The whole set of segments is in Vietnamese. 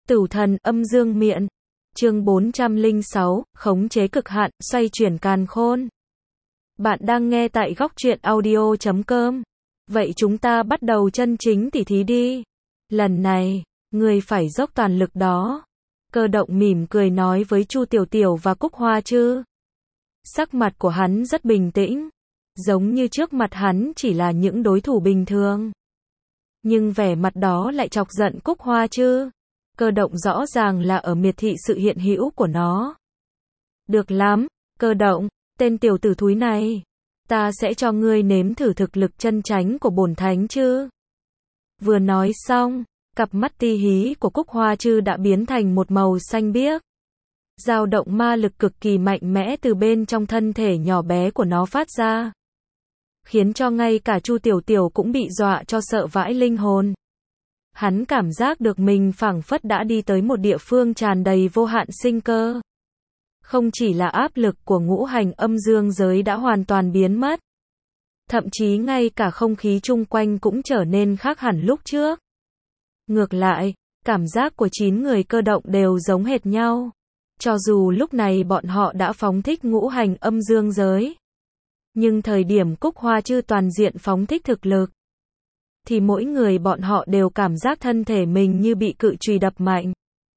Tử thần âm dương miện. Chương 406, khống chế cực hạn, xoay chuyển càn khôn. Bạn đang nghe tại góc truyện audio.com. Vậy chúng ta bắt đầu chân chính tỉ thí đi. Lần này, người phải dốc toàn lực đó. Cơ động mỉm cười nói với Chu Tiểu Tiểu và Cúc Hoa Trư. Sắc mặt của hắn rất bình tĩnh, giống như trước mặt hắn chỉ là những đối thủ bình thường. Nhưng vẻ mặt đó lại chọc giận Cúc Hoa Trư. Cơ động rõ ràng là ở miệt thị sự hiện hữu của nó. Được lắm, Cơ động, tên tiểu tử thúi này. Ta sẽ cho ngươi nếm thử thực lực chân chánh của bổn thánh chứ. Vừa nói xong, cặp mắt ti hí của Cúc Hoa Trư đã biến thành một màu xanh biếc. Dao động ma lực cực kỳ mạnh mẽ từ bên trong thân thể nhỏ bé của nó phát ra. Khiến cho ngay cả Chu Tiểu Tiểu cũng bị dọa cho sợ vãi linh hồn. Hắn cảm giác được mình phảng phất đã đi tới một địa phương tràn đầy vô hạn sinh cơ. Không chỉ là áp lực của ngũ hành âm dương giới đã hoàn toàn biến mất. Thậm chí ngay cả không khí chung quanh cũng trở nên khác hẳn lúc trước. Ngược lại, cảm giác của 9 người cơ động đều giống hệt nhau. Cho dù lúc này bọn họ đã phóng thích ngũ hành âm dương giới. Nhưng thời điểm Cúc Hoa Trư toàn diện phóng thích thực lực, thì mỗi người bọn họ đều cảm giác thân thể mình như bị cự chùy đập mạnh.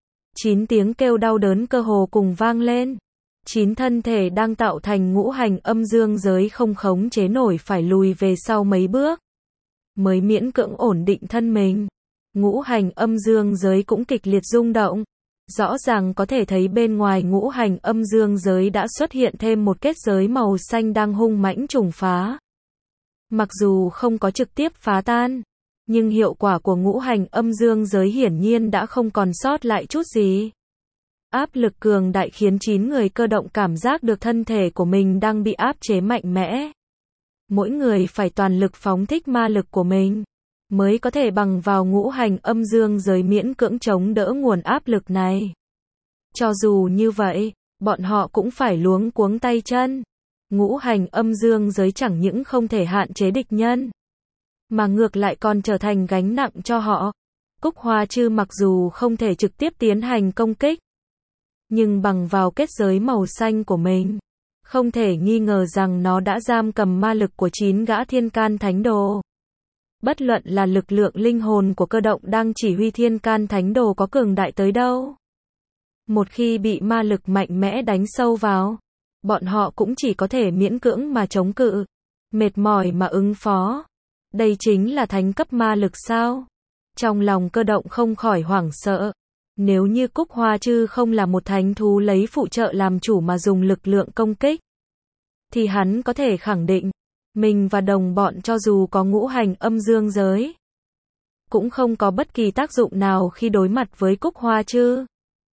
9 tiếng kêu đau đớn cơ hồ cùng vang lên. 9 thân thể đang tạo thành ngũ hành âm dương giới không khống chế nổi phải lùi về sau mấy bước, mới miễn cưỡng ổn định thân mình. Ngũ hành âm dương giới cũng kịch liệt rung động. Rõ ràng có thể thấy bên ngoài ngũ hành âm dương giới đã xuất hiện thêm một kết giới màu xanh đang hung mãnh trùng phá. Mặc dù không có trực tiếp phá tan, nhưng hiệu quả của ngũ hành âm dương giới hiển nhiên đã không còn sót lại chút gì. Áp lực cường đại khiến 9 người cơ động cảm giác được thân thể của mình đang bị áp chế mạnh mẽ. Mỗi người phải toàn lực phóng thích ma lực của mình, mới có thể bằng vào ngũ hành âm dương giới miễn cưỡng chống đỡ nguồn áp lực này. Cho dù như vậy, bọn họ cũng phải luống cuống tay chân. Ngũ hành âm dương giới chẳng những không thể hạn chế địch nhân, mà ngược lại còn trở thành gánh nặng cho họ. Cúc Hoa Trư mặc dù không thể trực tiếp tiến hành công kích, nhưng bằng vào kết giới màu xanh của mình, không thể nghi ngờ rằng nó đã giam cầm ma lực của 9 gã thiên can thánh đồ. Bất luận là lực lượng linh hồn của cơ động đang chỉ huy thiên can thánh đồ có cường đại tới đâu, một khi bị ma lực mạnh mẽ đánh sâu vào, bọn họ cũng chỉ có thể miễn cưỡng mà chống cự, mệt mỏi mà ứng phó. Đây chính là thánh cấp ma lực sao? Trong lòng cơ động không khỏi hoảng sợ. Nếu như Cúc Hoa Trư không là một thánh thú lấy phụ trợ làm chủ mà dùng lực lượng công kích, thì hắn có thể khẳng định, mình và đồng bọn cho dù có ngũ hành âm dương giới, cũng không có bất kỳ tác dụng nào khi đối mặt với Cúc Hoa Trư.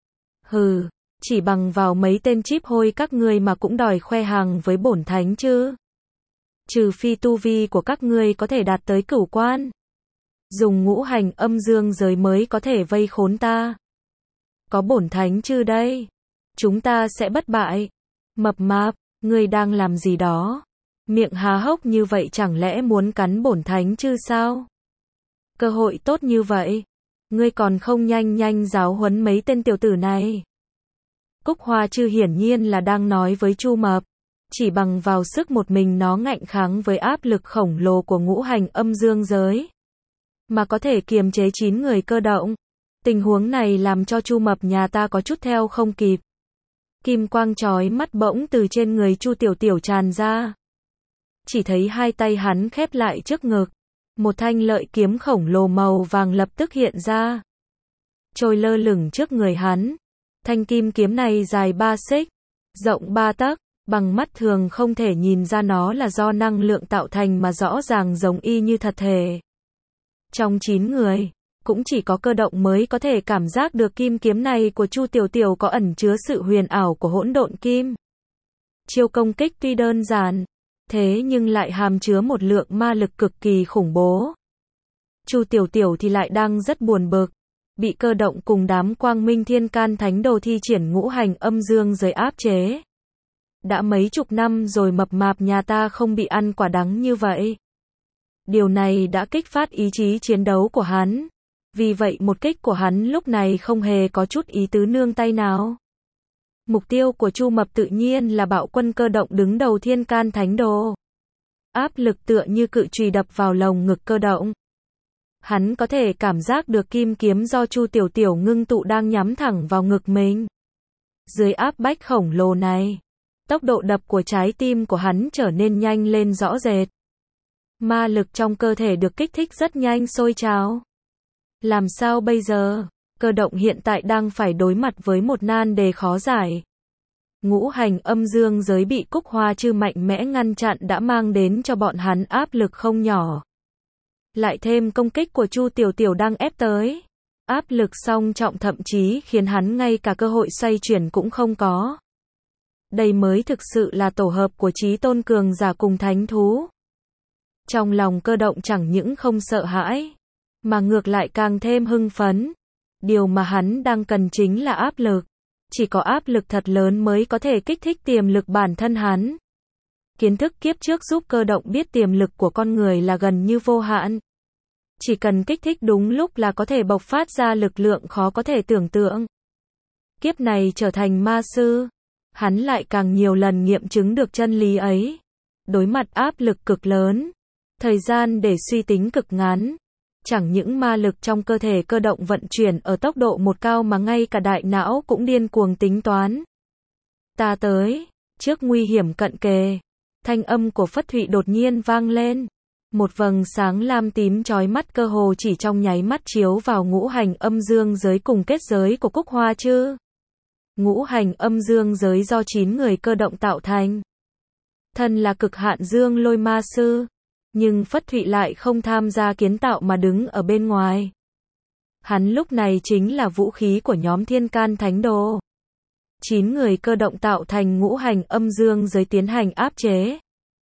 Hừ, chỉ bằng vào mấy tên chíp hôi các ngươi mà cũng đòi khoe hàng với bổn thánh chứ? Trừ phi tu vi của các ngươi có thể đạt tới cửu quan, dùng ngũ hành âm dương giới mới có thể vây khốn ta. Có bổn thánh chư đây, chúng ta sẽ bất bại. Mập mạp, ngươi đang làm gì đó? Miệng há hốc như vậy chẳng lẽ muốn cắn bổn thánh chư sao? Cơ hội tốt như vậy, ngươi còn không nhanh nhanh giáo huấn mấy tên tiểu tử này? Cúc Hoa Trư hiển nhiên là đang nói với Chu Mập. Chỉ bằng vào sức một mình nó ngạnh kháng với áp lực khổng lồ của ngũ hành âm dương giới, mà có thể kiềm chế 9 người cơ động. Tình huống này làm cho Chu Mập nhà ta có chút theo không kịp. Kim quang chói mắt bỗng từ trên người Chu Tiểu Tiểu tràn ra. Chỉ thấy hai tay hắn khép lại trước ngực. Một thanh lợi kiếm khổng lồ màu vàng lập tức hiện ra, trôi lơ lửng trước người hắn. Thanh kim kiếm này dài 3 xích, rộng 3 tấc. Bằng mắt thường không thể nhìn ra nó là do năng lượng tạo thành mà rõ ràng giống y như thật thể. Trong 9 người, cũng chỉ có cơ động mới có thể cảm giác được kim kiếm này của Chu Tiểu Tiểu có ẩn chứa sự huyền ảo của hỗn độn kim. Chiêu công kích tuy đơn giản, thế nhưng lại hàm chứa một lượng ma lực cực kỳ khủng bố. Chu Tiểu Tiểu thì lại đang rất buồn bực, bị cơ động cùng đám quang minh thiên can thánh đồ thi triển ngũ hành âm dương giới áp chế. Đã mấy chục năm rồi mập mạp nhà ta không bị ăn quả đắng như vậy. Điều này đã kích phát ý chí chiến đấu của hắn. Vì vậy một kích của hắn lúc này không hề có chút ý tứ nương tay nào. Mục tiêu của Chu Mập tự nhiên là bạo quân cơ động đứng đầu Thiên Can Thánh Đồ. Áp lực tựa như cự chùy đập vào lồng ngực cơ động. Hắn có thể cảm giác được kim kiếm do Chu Tiểu Tiểu ngưng tụ đang nhắm thẳng vào ngực mình. Dưới áp bách khổng lồ này, tốc độ đập của trái tim của hắn trở nên nhanh lên rõ rệt. Ma lực trong cơ thể được kích thích rất nhanh sôi trào. Làm sao bây giờ? Cơ động hiện tại đang phải đối mặt với một nan đề khó giải. Ngũ hành âm dương giới bị Cúc Hoa Chư mạnh mẽ ngăn chặn đã mang đến cho bọn hắn áp lực không nhỏ. Lại thêm công kích của Chu Tiểu Tiểu đang ép tới. Áp lực song trọng thậm chí khiến hắn ngay cả cơ hội xoay chuyển cũng không có. Đây mới thực sự là tổ hợp của chí tôn cường giả cùng thánh thú. Trong lòng cơ động chẳng những không sợ hãi, mà ngược lại càng thêm hưng phấn. Điều mà hắn đang cần chính là áp lực. Chỉ có áp lực thật lớn mới có thể kích thích tiềm lực bản thân hắn. Kiến thức kiếp trước giúp cơ động biết tiềm lực của con người là gần như vô hạn. Chỉ cần kích thích đúng lúc là có thể bộc phát ra lực lượng khó có thể tưởng tượng. Kiếp này trở thành ma sư, hắn lại càng nhiều lần nghiệm chứng được chân lý ấy. Đối mặt áp lực cực lớn, thời gian để suy tính cực ngắn. Chẳng những ma lực trong cơ thể cơ động vận chuyển ở tốc độ một cao mà ngay cả đại não cũng điên cuồng tính toán. Ta tới, trước nguy hiểm cận kề, thanh âm của Phất Thụy đột nhiên vang lên. Một vầng sáng lam tím chói mắt cơ hồ chỉ trong nháy mắt chiếu vào ngũ hành âm dương giới cùng kết giới của Cúc Hoa Chư. Ngũ hành âm dương giới do 9 người cơ động tạo thành. Thân là cực hạn dương lôi ma sư. Nhưng Phất Thụy lại không tham gia kiến tạo mà đứng ở bên ngoài. Hắn lúc này chính là vũ khí của nhóm Thiên Can Thánh Đồ. 9 người cơ động tạo thành ngũ hành âm dương giới tiến hành áp chế.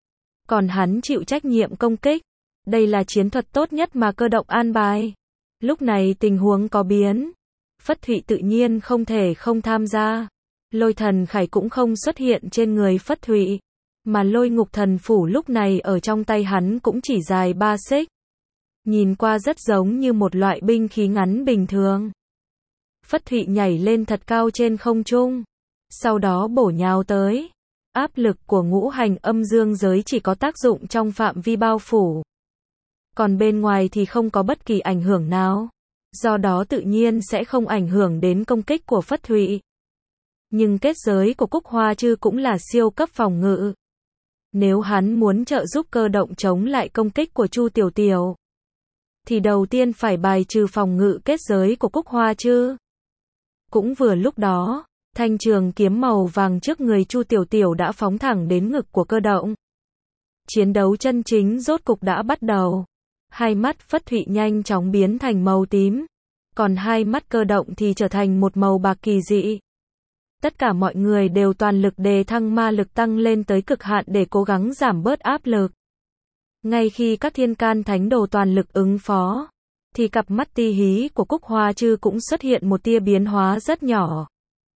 Còn hắn chịu trách nhiệm công kích. Đây là chiến thuật tốt nhất mà cơ động an bài. Lúc này tình huống có biến. Phất Thụy tự nhiên không thể không tham gia. Lôi thần khải cũng không xuất hiện trên người Phất Thụy. Mà lôi ngục thần phủ lúc này ở trong tay hắn cũng chỉ dài 3 xích. Nhìn qua rất giống như một loại binh khí ngắn bình thường. Phất Thụy nhảy lên thật cao trên không trung. Sau đó bổ nhào tới. Áp lực của ngũ hành âm dương giới chỉ có tác dụng trong phạm vi bao phủ. Còn bên ngoài thì không có bất kỳ ảnh hưởng nào. Do đó tự nhiên sẽ không ảnh hưởng đến công kích của Phất Thụy. Nhưng kết giới của Cúc Hoa Chư cũng là siêu cấp phòng ngự. Nếu hắn muốn trợ giúp cơ động chống lại công kích của Chu Tiểu Tiểu, thì đầu tiên phải bài trừ phòng ngự kết giới của Cúc Hoa Chư. Cũng vừa lúc đó, thanh trường kiếm màu vàng trước người Chu Tiểu Tiểu đã phóng thẳng đến ngực của cơ động. Chiến đấu chân chính rốt cục đã bắt đầu. Hai mắt Phất Thụy nhanh chóng biến thành màu tím, còn hai mắt cơ động thì trở thành một màu bạc kỳ dị. Tất cả mọi người đều toàn lực đề thăng ma lực tăng lên tới cực hạn để cố gắng giảm bớt áp lực. Ngay khi các Thiên Can Thánh Đồ toàn lực ứng phó, thì cặp mắt ti hí của Cúc Hoa Chư cũng xuất hiện một tia biến hóa rất nhỏ.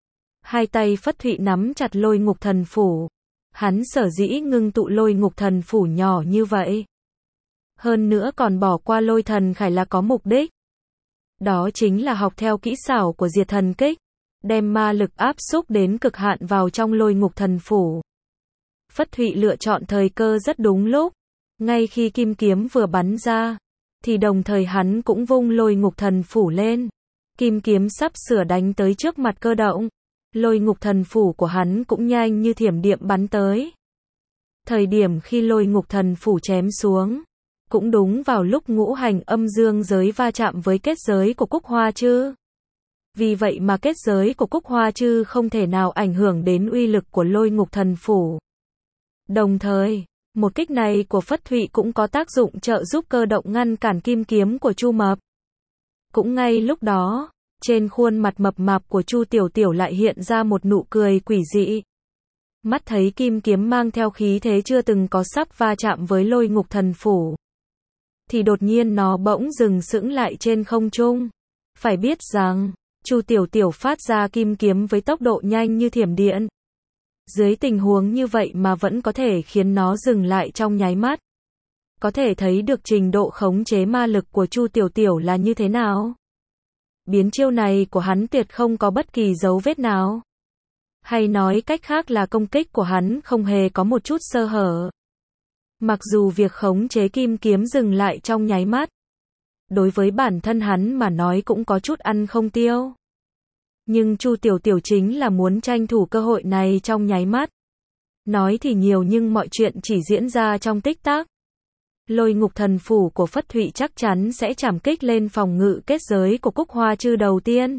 Hai tay Phất Thụy nắm chặt lôi ngục thần phủ. Hắn sở dĩ ngưng tụ lôi ngục thần phủ nhỏ như vậy. Hơn nữa còn bỏ qua lôi thần khải là có mục đích. Đó chính là học theo kỹ xảo của diệt thần kích. Đem ma lực áp xúc đến cực hạn vào trong lôi ngục thần phủ. Phất Thụy lựa chọn thời cơ rất đúng lúc. Ngay khi kim kiếm vừa bắn ra, thì đồng thời hắn cũng vung lôi ngục thần phủ lên. Kim kiếm sắp sửa đánh tới trước mặt cơ động. Lôi ngục thần phủ của hắn cũng nhanh như thiểm điện bắn tới. Thời điểm khi lôi ngục thần phủ chém xuống, cũng đúng vào lúc ngũ hành âm dương giới va chạm với kết giới của Cúc Hoa Chư. Vì vậy mà kết giới của Cúc Hoa Chư không thể nào ảnh hưởng đến uy lực của lôi ngục thần phủ. Đồng thời, một kích này của Phất Thụy cũng có tác dụng trợ giúp cơ động ngăn cản kim kiếm của Chu Mập. Cũng ngay lúc đó, trên khuôn mặt mập mạp của Chu Tiểu Tiểu lại hiện ra một nụ cười quỷ dị. Mắt thấy kim kiếm mang theo khí thế chưa từng có sắp va chạm với lôi ngục thần phủ. Thì đột nhiên nó bỗng dừng sững lại trên không trung. Phải biết rằng, Chu Tiểu Tiểu phát ra kim kiếm với tốc độ nhanh như thiểm điện. Dưới tình huống như vậy mà vẫn có thể khiến nó dừng lại trong nháy mắt. Có thể thấy được trình độ khống chế ma lực của Chu Tiểu Tiểu là như thế nào. Biến chiêu này của hắn tuyệt không có bất kỳ dấu vết nào. Hay nói cách khác là công kích của hắn không hề có một chút sơ hở. Mặc dù việc khống chế kim kiếm dừng lại trong nháy mắt, đối với bản thân hắn mà nói cũng có chút ăn không tiêu. Nhưng Chu Tiểu Tiểu chính là muốn tranh thủ cơ hội này trong nháy mắt. Nói thì nhiều nhưng mọi chuyện chỉ diễn ra trong tích tắc. Lôi ngục thần phủ của Phất Thụy chắc chắn sẽ trảm kích lên phòng ngự kết giới của Cúc Hoa Chư đầu tiên.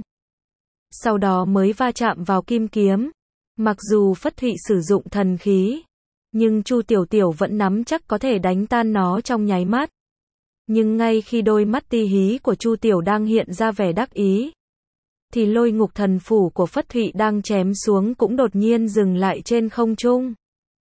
Sau đó mới va chạm vào kim kiếm. Mặc dù Phất Thụy sử dụng thần khí, nhưng Chu Tiểu Tiểu vẫn nắm chắc có thể đánh tan nó trong nháy mắt. Nhưng ngay khi đôi mắt ti hí của Chu Tiểu đang hiện ra vẻ đắc ý, thì lôi ngục thần phủ của Phất Thụy đang chém xuống cũng đột nhiên dừng lại trên không trung.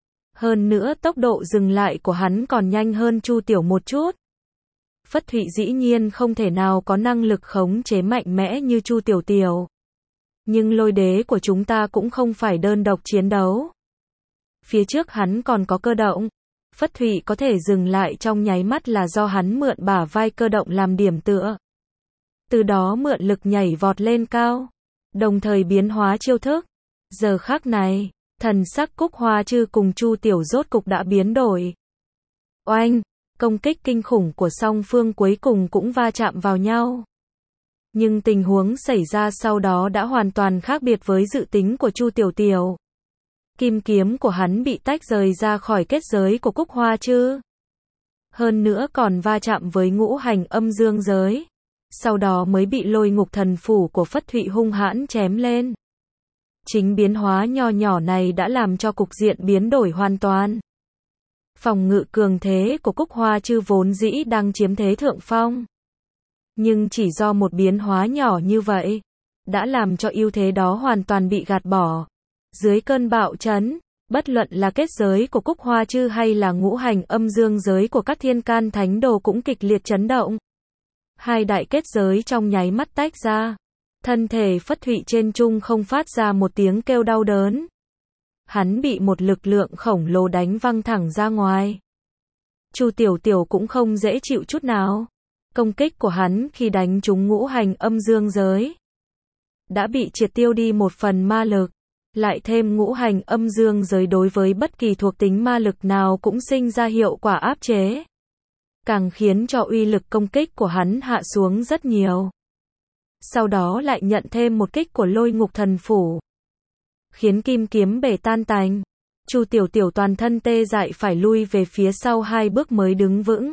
Hơn nữa tốc độ dừng lại của hắn còn nhanh hơn Chu Tiểu một chút. Phất Thụy dĩ nhiên không thể nào có năng lực khống chế mạnh mẽ như Chu Tiểu Tiểu. Nhưng lôi đế của chúng ta cũng không phải đơn độc chiến đấu. Phía trước hắn còn có cơ động. Phất Thụy có thể dừng lại trong nháy mắt là do hắn mượn bả vai cơ động làm điểm tựa. Từ đó mượn lực nhảy vọt lên cao, đồng thời biến hóa chiêu thức. Giờ khắc này, thần sắc Cúc Hoa Chư cùng Chu Tiểu rốt cục đã biến đổi. Oanh, công kích kinh khủng của song phương cuối cùng cũng va chạm vào nhau. Nhưng tình huống xảy ra sau đó đã hoàn toàn khác biệt với dự tính của Chu Tiểu Tiểu. Kim kiếm của hắn bị tách rời ra khỏi kết giới của Cúc Hoa Chư. Hơn nữa còn va chạm với ngũ hành âm dương giới. Sau đó mới bị lôi ngục thần phủ của Phất Thụy hung hãn chém lên. Chính biến hóa nho nhỏ này đã làm cho cục diện biến đổi hoàn toàn. Phòng ngự cường thế của Cúc Hoa Chư vốn dĩ đang chiếm thế thượng phong. Nhưng chỉ do một biến hóa nhỏ như vậy, đã làm cho ưu thế đó hoàn toàn bị gạt bỏ. Dưới cơn bạo chấn, bất luận là kết giới của Cúc Hoa Chư hay là ngũ hành âm dương giới của các thiên can thánh đồ cũng kịch liệt chấn động. Hai đại kết giới trong nháy mắt tách ra. Thân thể Phất Thụy trên trung không phát ra một tiếng kêu đau đớn. Hắn bị một lực lượng khổng lồ đánh văng thẳng ra ngoài. Chu Tiểu Tiểu cũng không dễ chịu chút nào. Công kích của hắn khi đánh trúng ngũ hành âm dương giới đã bị triệt tiêu đi một phần ma lực. Lại thêm ngũ hành âm dương giới đối với bất kỳ thuộc tính ma lực nào cũng sinh ra hiệu quả áp chế. Càng khiến cho uy lực công kích của hắn hạ xuống rất nhiều. Sau đó lại nhận thêm một kích của lôi ngục thần phủ, khiến kim kiếm bể tan tành. Chu Tiểu Tiểu toàn thân tê dại phải lui về phía sau 2 bước mới đứng vững.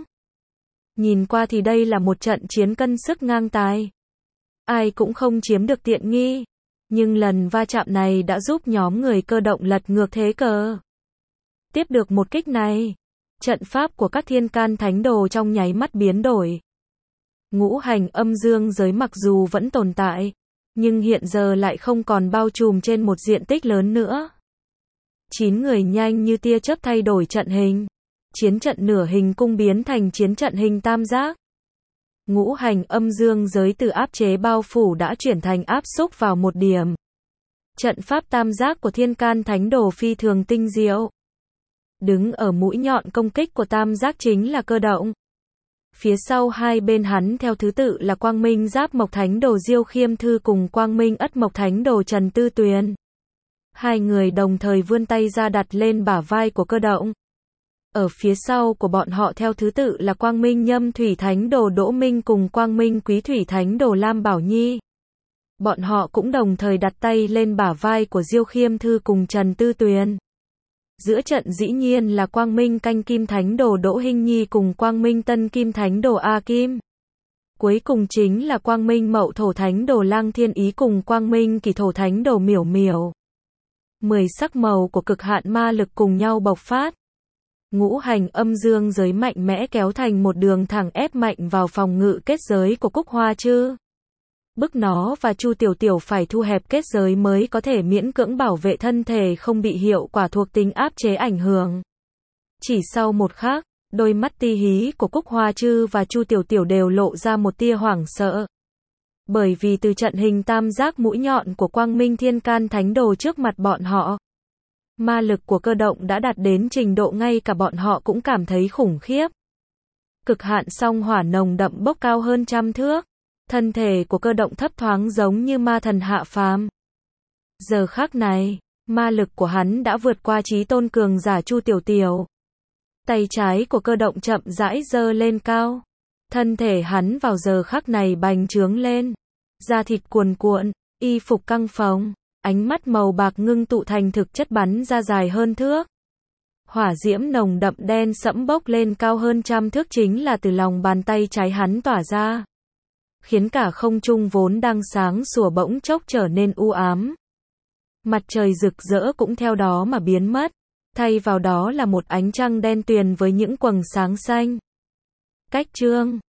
Nhìn qua thì đây là một trận chiến cân sức ngang tài. Ai cũng không chiếm được tiện nghi. Nhưng lần va chạm này đã giúp nhóm người cơ động lật ngược thế cờ. Tiếp được một kích này, trận pháp của các thiên can thánh đồ trong nháy mắt biến đổi. Ngũ hành âm dương giới mặc dù vẫn tồn tại, nhưng hiện giờ lại không còn bao trùm trên một diện tích lớn nữa. 9 người nhanh như tia chớp thay đổi trận hình. Chiến trận nửa hình cung biến thành chiến trận hình tam giác. Ngũ hành âm dương giới từ áp chế bao phủ đã chuyển thành áp xúc vào một điểm. Trận pháp tam giác của thiên can thánh đồ phi thường tinh diệu. Đứng ở mũi nhọn công kích của tam giác chính là cơ động. Phía sau hai bên hắn theo thứ tự là Quang Minh Giáp Mộc Thánh Đồ Diêu Khiêm Thư cùng Quang Minh Ất Mộc Thánh Đồ Trần Tư Tuyền. Hai người đồng thời vươn tay ra đặt lên bả vai của cơ động. Ở phía sau của bọn họ theo thứ tự là Quang Minh Nhâm Thủy Thánh Đồ Đỗ Minh cùng Quang Minh Quý Thủy Thánh Đồ Lam Bảo Nhi. Bọn họ cũng đồng thời đặt tay lên bả vai của Diêu Khiêm Thư cùng Trần Tư Tuyền. Giữa trận dĩ nhiên là Quang Minh Canh Kim Thánh Đồ Đỗ Hinh Nhi cùng Quang Minh Tân Kim Thánh Đồ A Kim. Cuối cùng chính là Quang Minh Mậu Thổ Thánh Đồ Lang Thiên Ý cùng Quang Minh Kỷ Thổ Thánh Đồ Miểu Miểu. 10 sắc màu của cực hạn ma lực cùng nhau bộc phát. Ngũ hành âm dương giới mạnh mẽ kéo thành một đường thẳng ép mạnh vào phòng ngự kết giới của Cúc Hoa Chư. Bức nó và Chu Tiểu Tiểu phải thu hẹp kết giới mới có thể miễn cưỡng bảo vệ thân thể không bị hiệu quả thuộc tính áp chế ảnh hưởng. Chỉ sau một khắc, đôi mắt ti hí của Cúc Hoa Chư và Chu Tiểu Tiểu đều lộ ra một tia hoảng sợ. Bởi vì từ trận hình tam giác mũi nhọn của Quang Minh Thiên Can Thánh Đồ trước mặt bọn họ, ma lực của cơ động đã đạt đến trình độ ngay cả bọn họ cũng cảm thấy khủng khiếp. Cực hạn song hỏa nồng đậm bốc cao hơn 100 thước. Thân thể của Cơ Động thấp thoáng giống như ma thần hạ phàm. Giờ khắc này, ma lực của hắn đã vượt qua chí tôn cường giả Chu Tiểu Tiểu. Tay trái của Cơ Động chậm rãi giơ lên cao. Thân thể hắn vào giờ khắc này bành trướng lên. Da thịt cuồn cuộn, y phục căng phồng, ánh mắt màu bạc ngưng tụ thành thực chất bắn ra dài hơn thước. Hỏa diễm nồng đậm đen sẫm bốc lên cao hơn 100 thước chính là từ lòng bàn tay trái hắn tỏa ra. Khiến cả không trung vốn đang sáng sủa bỗng chốc trở nên u ám. Mặt trời rực rỡ cũng theo đó mà biến mất. Thay vào đó là một ánh trăng đen tuyền với những quầng sáng xanh. Cách chương